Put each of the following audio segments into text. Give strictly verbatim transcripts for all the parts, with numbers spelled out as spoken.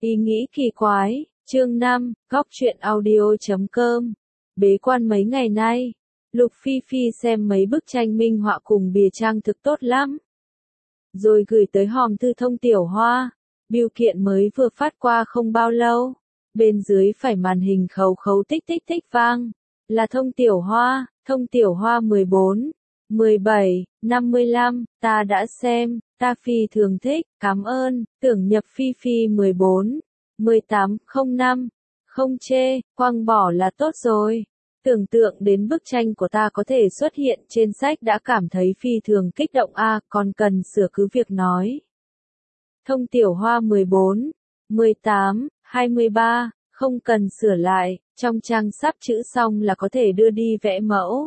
Ý nghĩ kỳ quái, chương năm, góc truyện audio.com. Bế quan mấy ngày nay, Lục Phi Phi xem mấy bức tranh minh họa cùng bìa trang thực tốt lắm. Rồi gửi tới hòm thư Thông Tiểu Hoa, bưu kiện mới vừa phát qua không bao lâu. Bên dưới phải màn hình khấu khấu tích tích tích vang, là Thông Tiểu Hoa, Thông Tiểu Hoa mười bốn, mười bảy, năm mươi lăm, ta đã xem, ta phi thường thích, cảm ơn, tưởng nhập Phi Phi mười bốn, mười tám, không năm, không chê, quăng bỏ là tốt rồi. Tưởng tượng đến bức tranh của ta có thể xuất hiện trên sách đã cảm thấy phi thường kích động a, à, còn cần sửa cứ việc nói. Thông Tiểu Hoa mười bốn, mười tám, hai mươi ba, không cần sửa lại, trong trang sắp chữ xong là có thể đưa đi vẽ mẫu.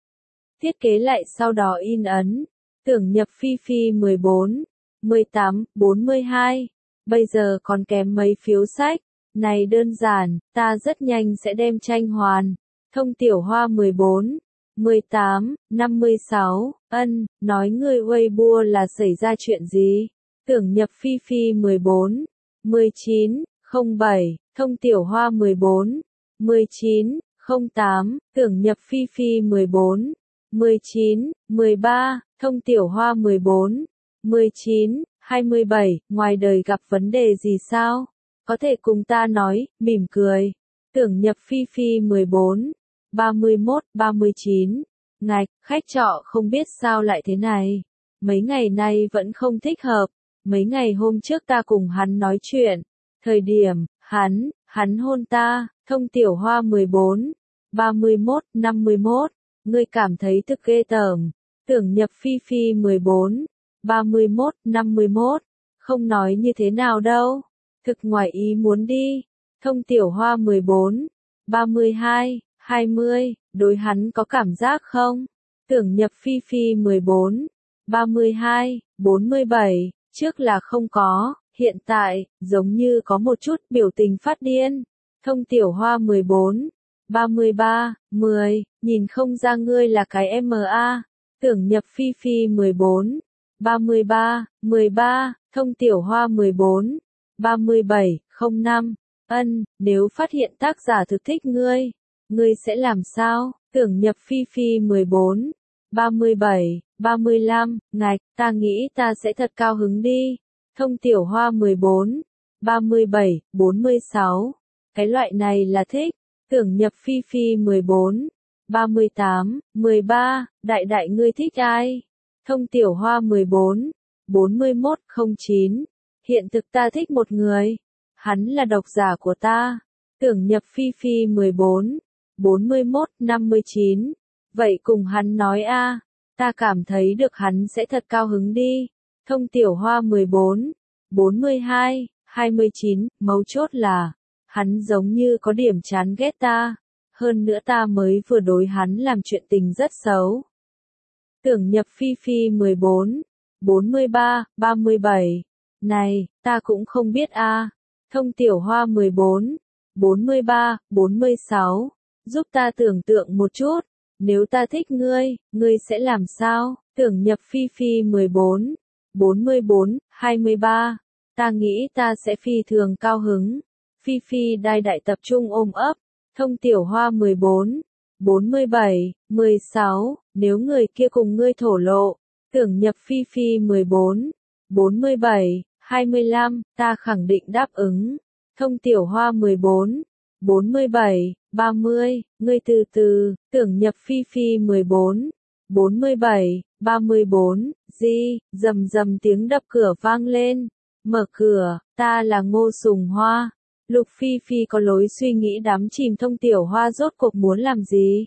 Thiết kế lại sau đó in ấn. Tưởng nhập Phi Phi mười bốn, mười tám, bốn mươi hai. Bây giờ còn kém mấy phiếu sách. Này đơn giản, ta rất nhanh sẽ đem tranh hoàn. Thông Tiểu Hoa mười bốn, mười tám, năm mươi sáu. Ân, nói người Weibo là xảy ra chuyện gì? Tưởng nhập Phi Phi mười bốn, mười chín, không bảy. Thông Tiểu Hoa mười bốn, mười chín, không tám. Tưởng nhập Phi Phi mười bốn, mười chín, mười ba. Thông Tiểu Hoa mười bốn, mười chín, hai mươi bảy, ngoài đời gặp vấn đề gì sao? Có thể cùng ta nói, mỉm cười. Tưởng nhập Phi Phi mười bốn, ba mươi mốt, ba mươi chín. Ngạch, khách trọ không biết sao lại thế này. Mấy ngày nay vẫn không thích hợp. Mấy ngày hôm trước ta cùng hắn nói chuyện. Thời điểm, hắn, hắn hôn ta. Thông Tiểu Hoa mười bốn, ba mươi mốt, năm mươi mốt. Ngươi cảm thấy thực ghê tởm. Tưởng nhập Phi Phi mười bốn, ba mươi mốt, năm mươi mốt. Không nói như thế nào đâu. Thực ngoài ý muốn đi. Thông Tiểu Hoa mười bốn, ba mươi hai, hai mươi. Đối hắn có cảm giác không? Tưởng nhập Phi Phi mười bốn, ba mươi hai, bốn mươi bảy. Trước là không có. Hiện tại, giống như có một chút biểu tình phát điên. Thông Tiểu Hoa mười bốn, ba mươi ba, mười. Nhìn không ra ngươi là cái em a. Tưởng nhập Phi Phi mười bốn, ba mươi ba, mười ba. Thông Tiểu Hoa mười bốn, ba mươi bảy, không năm. Ân, nếu phát hiện tác giả thực thích ngươi, ngươi sẽ làm sao? Tưởng nhập Phi Phi mười bốn, ba mươi bảy, ba mươi lăm. Ngạch, ta nghĩ ta sẽ thật cao hứng đi. Thông Tiểu Hoa mười bốn, ba mươi bảy, bốn mươi sáu. Cái loại này là thích. Tưởng nhập Phi Phi mười bốn, ba mươi tám, mười ba. Đại đại ngươi thích ai? Thông Tiểu Hoa mười bốn, bốn mươi mốt, không chín. Hiện thực ta thích một người. Hắn là độc giả của ta. Tưởng nhập Phi Phi mười bốn, bốn mươi mốt, năm mươi chín. Vậy cùng hắn nói a, ta cảm thấy được hắn sẽ thật cao hứng đi. Thông Tiểu Hoa mười bốn, bốn mươi hai, hai mươi chín. Mấu chốt là, hắn giống như có điểm chán ghét ta. Hơn nữa ta mới vừa đối hắn làm chuyện tình rất xấu. Tưởng nhập Phi Phi mười bốn, bốn mươi ba, ba mươi bảy. Này, ta cũng không biết a. À. Thông Tiểu Hoa mười bốn, bốn mươi ba, bốn mươi sáu. Giúp ta tưởng tượng một chút. Nếu ta thích ngươi, ngươi sẽ làm sao? Tưởng nhập Phi Phi mười bốn, bốn mươi bốn, hai mươi ba. Ta nghĩ ta sẽ phi thường cao hứng. Phi Phi đai đại tập trung ôm ấp. Thông Tiểu Hoa mười bốn, bốn mươi bảy, mười sáu. Nếu người kia cùng ngươi thổ lộ. Tưởng nhập Phi Phi mười bốn, bốn mươi bảy, hai mươi lăm. Ta khẳng định đáp ứng. Thông Tiểu Hoa mười bốn, bốn mươi bảy, ba mươi. Ngươi từ từ. Tưởng nhập Phi Phi mười bốn, bốn mươi bảy, ba mươi bốn. Di, rầm rầm tiếng đập cửa vang lên. Mở cửa, ta là Ngô Sùng Hoa. Lục Phi Phi có lối suy nghĩ đắm chìm. Thông Tiểu Hoa rốt cuộc muốn làm gì?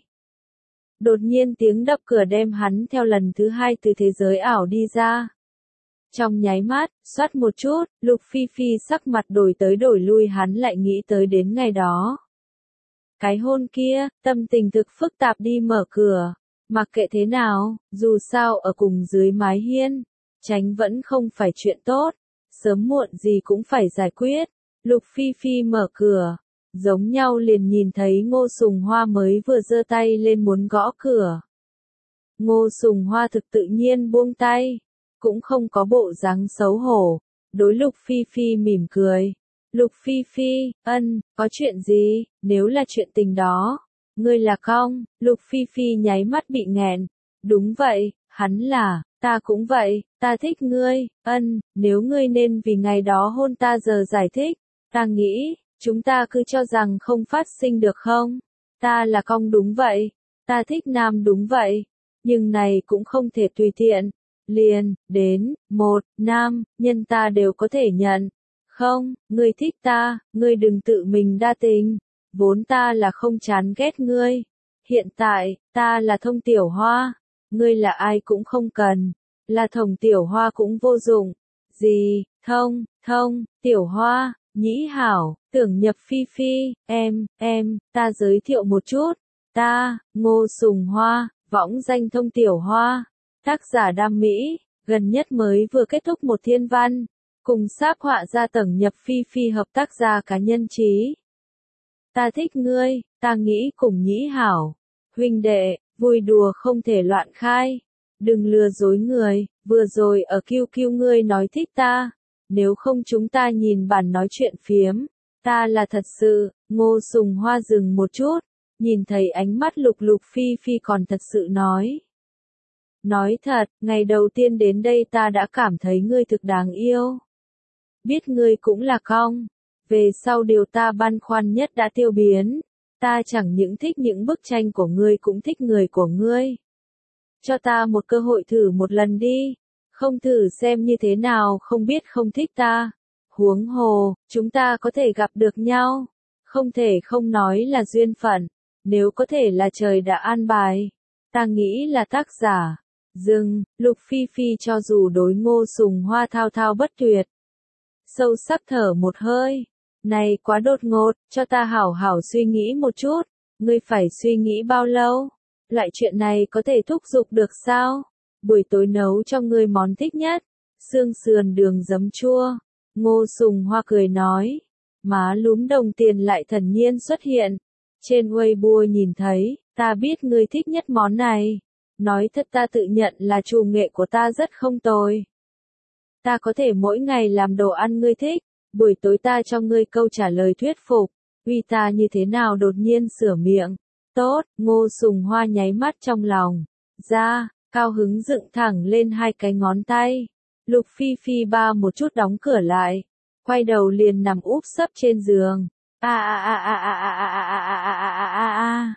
Đột nhiên tiếng đập cửa đem hắn theo lần thứ hai từ thế giới ảo đi ra. Trong nháy mắt, xoát một chút, Lục Phi Phi sắc mặt đổi tới đổi lui, hắn lại nghĩ tới đến ngày đó. Cái hôn kia, tâm tình thực phức tạp đi mở cửa. Mặc kệ thế nào, dù sao ở cùng dưới mái hiên, tránh vẫn không phải chuyện tốt. Sớm muộn gì cũng phải giải quyết. Lục Phi Phi mở cửa. Giống nhau liền nhìn thấy Ngô Sùng Hoa mới vừa giơ tay lên muốn gõ cửa. Ngô Sùng Hoa thực tự nhiên buông tay. Cũng không có bộ dáng xấu hổ. Đối Lục Phi Phi mỉm cười. Lục Phi Phi, ân, có chuyện gì, nếu là chuyện tình đó. Ngươi là Cong, Lục Phi Phi nháy mắt bị nghẹn. Đúng vậy, hắn là, ta cũng vậy, ta thích ngươi, ân, nếu ngươi nên vì ngày đó hôn ta giờ giải thích, ta nghĩ, chúng ta cứ cho rằng không phát sinh được không? Ta là Cong đúng vậy, ta thích nam đúng vậy, nhưng này cũng không thể tùy tiện, liền, đến, một, nam, nhân ta đều có thể nhận. Không, ngươi thích ta, ngươi đừng tự mình đa tình, vốn ta là không chán ghét ngươi. Hiện tại, ta là Thông Tiểu Hoa, ngươi là ai cũng không cần, là Thông Tiểu Hoa cũng vô dụng. Gì, Thông, Thông, Tiểu Hoa, Nhĩ Hảo, Tưởng Nhập Phi Phi, em, em, ta giới thiệu một chút, ta, Ngô Sùng Hoa, võng danh Thông Tiểu Hoa, tác giả Đam Mỹ, gần nhất mới vừa kết thúc một thiên văn, cùng sáp họa gia Tưởng Nhập Phi Phi hợp tác gia cá nhân trí. Ta thích ngươi, ta nghĩ cùng Nhĩ Hảo, huynh đệ, vui đùa không thể loạn khai, đừng lừa dối người, vừa rồi ở Q Q ngươi nói thích ta, nếu không chúng ta nhìn bản nói chuyện phiếm, ta là thật sự. Ngô Sùng Hoa dừng một chút, nhìn thấy ánh mắt Lục Lục Phi Phi còn thật sự nói. Nói thật, ngày đầu tiên đến đây ta đã cảm thấy ngươi thực đáng yêu. Biết ngươi cũng là Cong, về sau điều ta băn khoăn nhất đã tiêu biến, ta chẳng những thích những bức tranh của ngươi cũng thích người của ngươi. Cho ta một cơ hội thử một lần đi, không thử xem như thế nào không biết không thích ta. Huống hồ, chúng ta có thể gặp được nhau, không thể không nói là duyên phận, nếu có thể là trời đã an bài, ta nghĩ là tác giả. Dừng, Lục Phi Phi cho dù đối Ngô Sùng Hoa thao thao bất tuyệt. Sâu sắc thở một hơi, này quá đột ngột, cho ta hảo hảo suy nghĩ một chút, ngươi phải suy nghĩ bao lâu? Loại chuyện này có thể thúc giục được sao? Buổi tối nấu cho ngươi món thích nhất, xương sườn đường giấm chua. Ngô Sùng Hoa cười nói, má lúm đồng tiền lại thần nhiên xuất hiện. Trên Weibo nhìn thấy, ta biết ngươi thích nhất món này. Nói thật ta tự nhận là chủ nghệ của ta rất không tồi. Ta có thể mỗi ngày làm đồ ăn ngươi thích, buổi tối ta cho ngươi câu trả lời thuyết phục, uy ta như thế nào đột nhiên sửa miệng. Tốt, Ngô Sùng Hoa nháy mắt trong lòng, ra, cao hứng dựng thẳng lên hai cái ngón tay. Lục Phi Phi ba một chút đóng cửa lại, quay đầu liền nằm úp sấp trên giường. A a a a a a a a a a a a.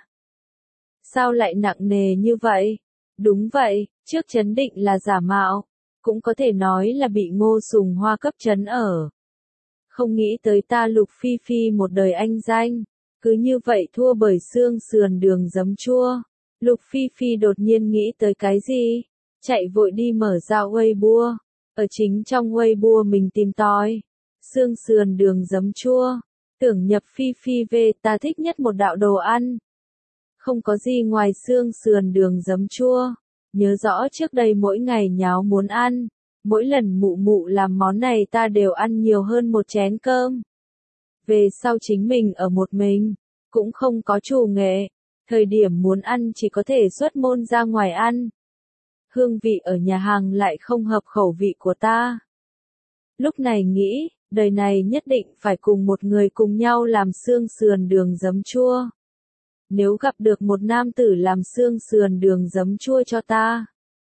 Sao lại nặng nề như vậy? Đúng vậy, trước chấn định là giả mạo, cũng có thể nói là bị Ngô Sùng Hoa cấp chấn ở. Không nghĩ tới ta Lục Phi Phi một đời anh danh, cứ như vậy thua bởi xương sườn đường giấm chua. Lục Phi Phi đột nhiên nghĩ tới cái gì? Chạy vội đi mở ra Weibo. Ở chính trong Weibo mình tìm tòi. Xương sườn đường giấm chua. Tưởng Nhập Phi Phi về ta thích nhất một đạo đồ ăn. Không có gì ngoài xương sườn đường giấm chua. Nhớ rõ trước đây mỗi ngày nháo muốn ăn. Mỗi lần mụ mụ làm món này ta đều ăn nhiều hơn một chén cơm. Về sau chính mình ở một mình, cũng không có chủ nghệ. Thời điểm muốn ăn chỉ có thể xuất môn ra ngoài ăn. Hương vị ở nhà hàng lại không hợp khẩu vị của ta. Lúc này nghĩ, đời này nhất định phải cùng một người cùng nhau làm xương sườn đường giấm chua. Nếu gặp được một nam tử làm xương sườn đường giấm chua cho ta,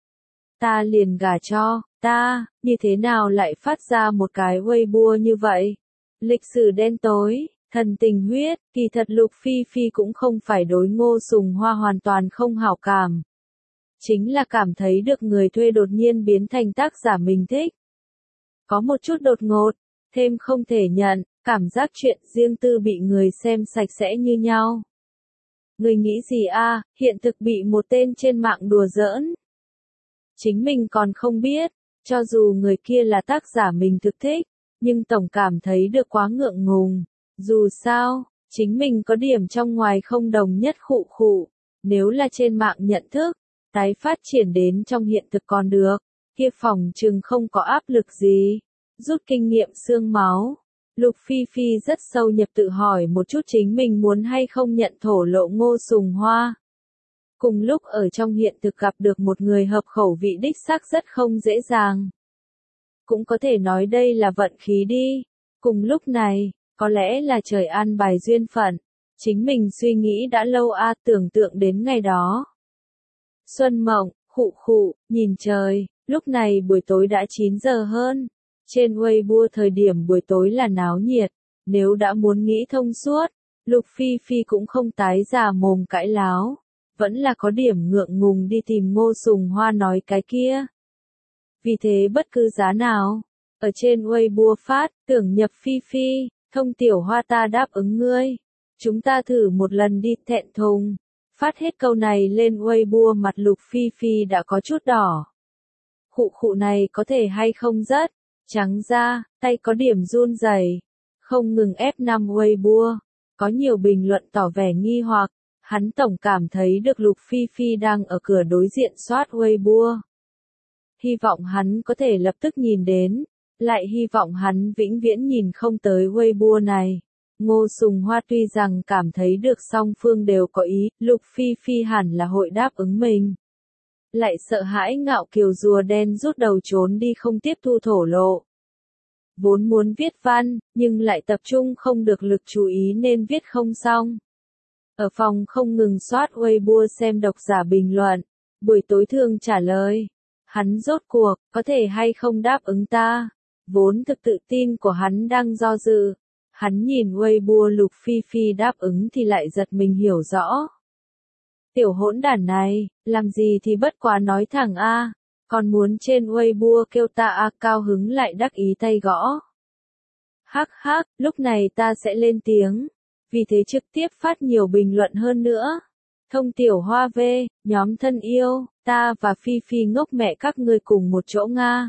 ta liền gả cho, ta, như thế nào lại phát ra một cái Weibo như vậy? Lịch sử đen tối, thần tình huyết, kỳ thật Lục Phi Phi cũng không phải đối Ngô Sùng Hoa hoàn toàn không hảo cảm. Chính là cảm thấy được người thuê đột nhiên biến thành tác giả mình thích. Có một chút đột ngột, thêm không thể nhận, cảm giác chuyện riêng tư bị người xem sạch sẽ như nhau. Người nghĩ gì a? Hiện thực bị một tên trên mạng đùa giỡn. Chính mình còn không biết, cho dù người kia là tác giả mình thực thích, nhưng tổng cảm thấy được quá ngượng ngùng. Dù sao, chính mình có điểm trong ngoài không đồng nhất khụ khụ. Nếu là trên mạng nhận thức, tái phát triển đến trong hiện thực còn được, kia phòng chừng không có áp lực gì. Rút kinh nghiệm xương máu. Lục Phi Phi rất sâu nhập tự hỏi một chút chính mình muốn hay không nhận thổ lộ Ngô Sùng Hoa. Cùng lúc ở trong hiện thực gặp được một người hợp khẩu vị đích xác rất không dễ dàng. Cũng có thể nói đây là vận khí đi. Cùng lúc này, có lẽ là trời an bài duyên phận, chính mình suy nghĩ đã lâu a tưởng tượng đến ngày đó. Xuân mộng, khụ khụ, nhìn trời, lúc này buổi tối đã chín giờ hơn. Trên Weibo thời điểm buổi tối là náo nhiệt, nếu đã muốn nghĩ thông suốt, Lục Phi Phi cũng không tái già mồm cãi láo, vẫn là có điểm ngượng ngùng đi tìm Ngô Sùng Hoa nói cái kia. Vì thế bất cứ giá nào, ở trên Weibo phát, tưởng nhập Phi Phi, thông tiểu hoa ta đáp ứng ngươi. Chúng ta thử một lần đi, thẹn thùng. Phát hết câu này lên Weibo mặt Lục Phi Phi đã có chút đỏ. Khụ khụ này có thể hay không rất, trắng da, tay có điểm run rẩy, không ngừng ép năm Weibo. Có nhiều bình luận tỏ vẻ nghi hoặc, hắn tổng cảm thấy được Lục Phi Phi đang ở cửa đối diện soát Weibo. Hy vọng hắn có thể lập tức nhìn đến, lại hy vọng hắn vĩnh viễn nhìn không tới Weibo này. Ngô Sùng Hoa tuy rằng cảm thấy được song phương đều có ý, Lục Phi Phi hẳn là hội đáp ứng mình. Lại sợ hãi ngạo kiều rùa đen rút đầu trốn đi không tiếp thu thổ lộ. Vốn muốn viết văn, nhưng lại tập trung không được lực chú ý nên viết không xong. Ở phòng không ngừng soát Weibo xem độc giả bình luận, buổi tối thường trả lời. Hắn rốt cuộc, có thể hay không đáp ứng ta. Vốn thực tự tin của hắn đang do dự. Hắn nhìn Weibo Lục Phi Phi đáp ứng thì lại giật mình hiểu rõ. Tiểu hỗn đản này, làm gì thì bất quá nói thẳng a, còn muốn trên Weibo kêu ta a cao hứng lại đắc ý tay gõ. Hắc hắc, lúc này ta sẽ lên tiếng, vì thế trực tiếp phát nhiều bình luận hơn nữa. Thông tiểu hoa về, nhóm thân yêu, ta và Phi Phi ngốc mẹ các ngươi cùng một chỗ Nga.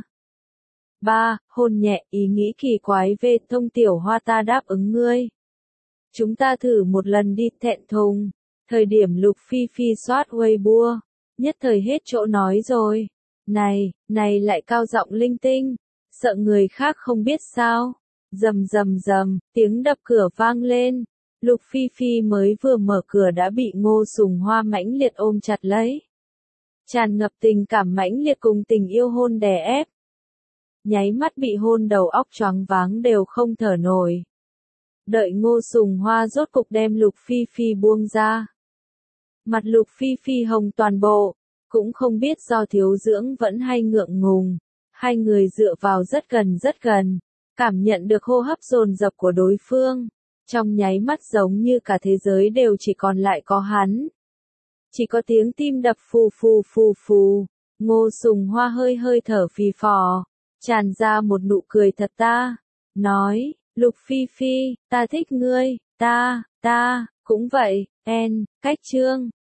ba. Hôn nhẹ, ý nghĩ kỳ quái về thông tiểu hoa ta đáp ứng ngươi. Chúng ta thử một lần đi, thẹn thùng. Thời điểm Lục Phi Phi soát Weibo, nhất thời hết chỗ nói rồi. Này, này lại cao giọng linh tinh, sợ người khác không biết sao. Rầm rầm rầm, tiếng đập cửa vang lên. Lục Phi Phi mới vừa mở cửa đã bị Ngô Sùng Hoa mãnh liệt ôm chặt lấy. Tràn ngập tình cảm mãnh liệt cùng tình yêu hôn đè ép. Nháy mắt bị hôn đầu óc choáng váng đều không thở nổi. Đợi Ngô Sùng Hoa rốt cục đem Lục Phi Phi buông ra. Mặt Lục Phi Phi hồng toàn bộ, cũng không biết do thiếu dưỡng vẫn hay ngượng ngùng. Hai người dựa vào rất gần rất gần, cảm nhận được hô hấp dồn dập của đối phương. Trong nháy mắt giống như cả thế giới đều chỉ còn lại có hắn. Chỉ có tiếng tim đập phù phù phù phù. Ngô Sùng Hoa hơi hơi thở phì phò, tràn ra một nụ cười thật ta. Nói, Lục Phi Phi, ta thích ngươi, ta, ta, cũng vậy, en, cách chương.